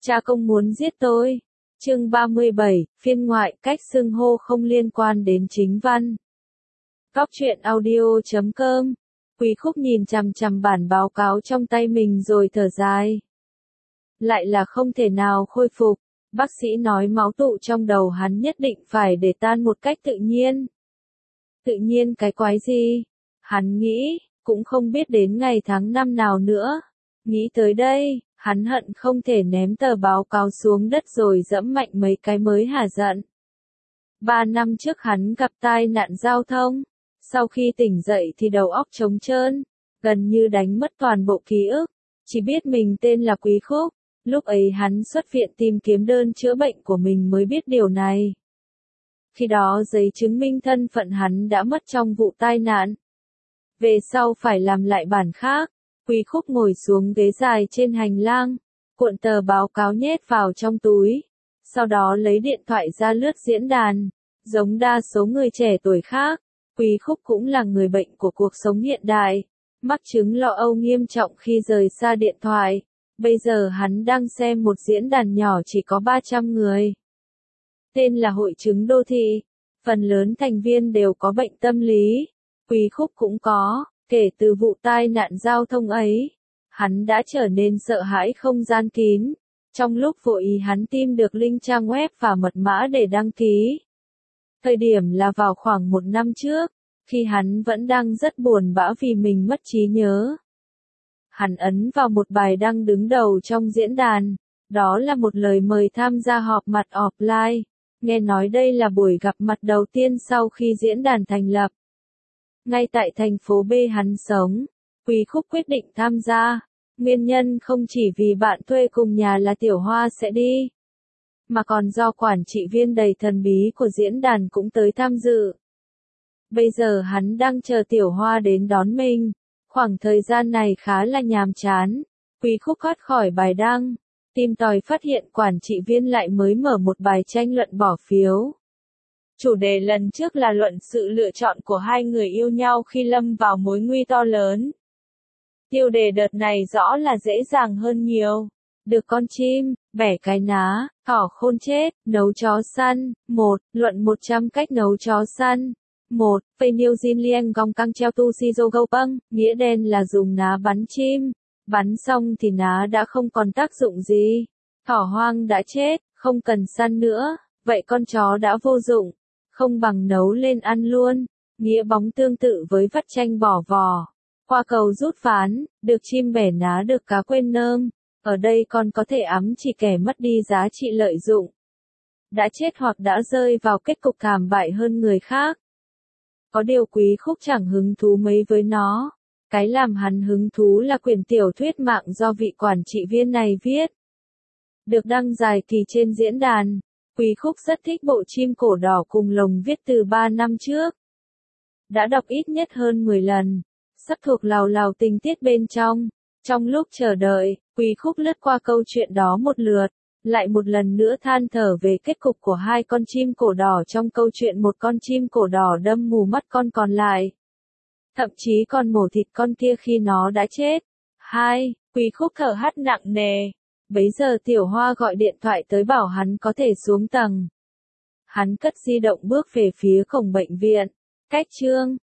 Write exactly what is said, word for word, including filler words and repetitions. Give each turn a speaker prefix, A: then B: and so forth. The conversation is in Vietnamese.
A: Cha công muốn giết tôi. Chương ba mươi bảy, phiên ngoại, cách xưng hô không liên quan đến chính văn. Góc truyện audio chấm com. Quý Khúc nhìn chằm chằm bản báo cáo trong tay mình rồi thở dài. Lại là không thể nào khôi phục. Bác sĩ nói máu tụ trong đầu hắn nhất định phải để tan một cách tự nhiên. Tự nhiên cái quái gì? Hắn nghĩ, cũng không biết đến ngày tháng năm nào nữa. Nghĩ tới đây, hắn hận không thể ném tờ báo cáo xuống đất rồi dẫm mạnh mấy cái mới hả giận. Ba năm trước hắn gặp tai nạn giao thông. Sau khi tỉnh dậy thì đầu óc trống trơn, gần như đánh mất toàn bộ ký ức. Chỉ biết mình tên là Quý Khúc. Lúc ấy hắn xuất viện tìm kiếm đơn chữa bệnh của mình mới biết điều này. Khi đó giấy chứng minh thân phận hắn đã mất trong vụ tai nạn. Về sau phải làm lại bản khác. Quý Khúc ngồi xuống ghế dài trên hành lang, cuộn tờ báo cáo nhét vào trong túi. Sau đó lấy điện thoại ra lướt diễn đàn. Giống đa số người trẻ tuổi khác, Quý Khúc cũng là người bệnh của cuộc sống hiện đại. Mắc chứng lo âu nghiêm trọng khi rời xa điện thoại. Bây giờ hắn đang xem một diễn đàn nhỏ chỉ có ba trăm người. Tên là Hội chứng đô thị. Phần lớn thành viên đều có bệnh tâm lý. Quý Khúc cũng có. Kể từ vụ tai nạn giao thông ấy, hắn đã trở nên sợ hãi không gian kín. Trong lúc vô ý hắn tìm được link trang web và mật mã để đăng ký. Thời điểm là vào khoảng một năm trước, khi hắn vẫn đang rất buồn bã vì mình mất trí nhớ. Hắn ấn vào một bài đăng đứng đầu trong diễn đàn, đó là một lời mời tham gia họp mặt offline. Nghe nói đây là buổi gặp mặt đầu tiên sau khi diễn đàn thành lập. Ngay tại thành phố B hắn sống, Quý Khúc quyết định tham gia. Nguyên nhân không chỉ vì bạn thuê cùng nhà là Tiểu Hoa sẽ đi, mà còn do quản trị viên đầy thần bí của diễn đàn cũng tới tham dự. Bây giờ hắn đang chờ Tiểu Hoa đến đón mình. Khoảng thời gian này khá là nhàm chán. Quý Khúc thoát khỏi bài đăng, tìm tòi phát hiện quản trị viên lại mới mở một bài tranh luận bỏ phiếu. Chủ đề lần trước là luận sự lựa chọn của hai người yêu nhau khi lâm vào mối nguy to lớn. Tiêu đề đợt này rõ là dễ dàng hơn nhiều. Được con chim, bẻ cái ná, thỏ khôn chết, nấu chó săn. một. Luận một trăm cách nấu chó săn. một. Phây New Zealand gong căng treo tu si dô gâu băng, nghĩa đen là dùng ná bắn chim. Bắn xong thì ná đã không còn tác dụng gì. Thỏ hoang đã chết, không cần săn nữa, vậy con chó đã vô dụng. Không bằng nấu lên ăn luôn. Nghĩa bóng tương tự với vắt chanh bỏ vỏ. Qua cầu rút ván, được chim bẻ ná được cá quên nơm. Ở đây còn có thể ắm chỉ kẻ mất đi giá trị lợi dụng. Đã chết hoặc đã rơi vào kết cục thảm bại hơn người khác. Có điều Quý Khúc chẳng hứng thú mấy với nó. Cái làm hắn hứng thú là quyển tiểu thuyết mạng do vị quản trị viên này viết. Được đăng dài kỳ trên diễn đàn. Quý Khúc rất thích bộ chim cổ đỏ cùng lồng viết từ ba năm trước. Đã đọc ít nhất hơn mười lần. Sắp thuộc lào lào tình tiết bên trong. Trong lúc chờ đợi, Quý Khúc lướt qua câu chuyện đó một lượt. Lại một lần nữa than thở về kết cục của hai con chim cổ đỏ trong câu chuyện một con chim cổ đỏ đâm mù mắt con còn lại. Thậm chí còn mổ thịt con kia khi nó đã chết. hai. Quý Khúc thở hắt nặng nề. Bấy giờ Tiểu Hoa gọi điện thoại tới bảo hắn có thể xuống tầng. Hắn cất di động bước về phía cổng bệnh viện. Cách chương,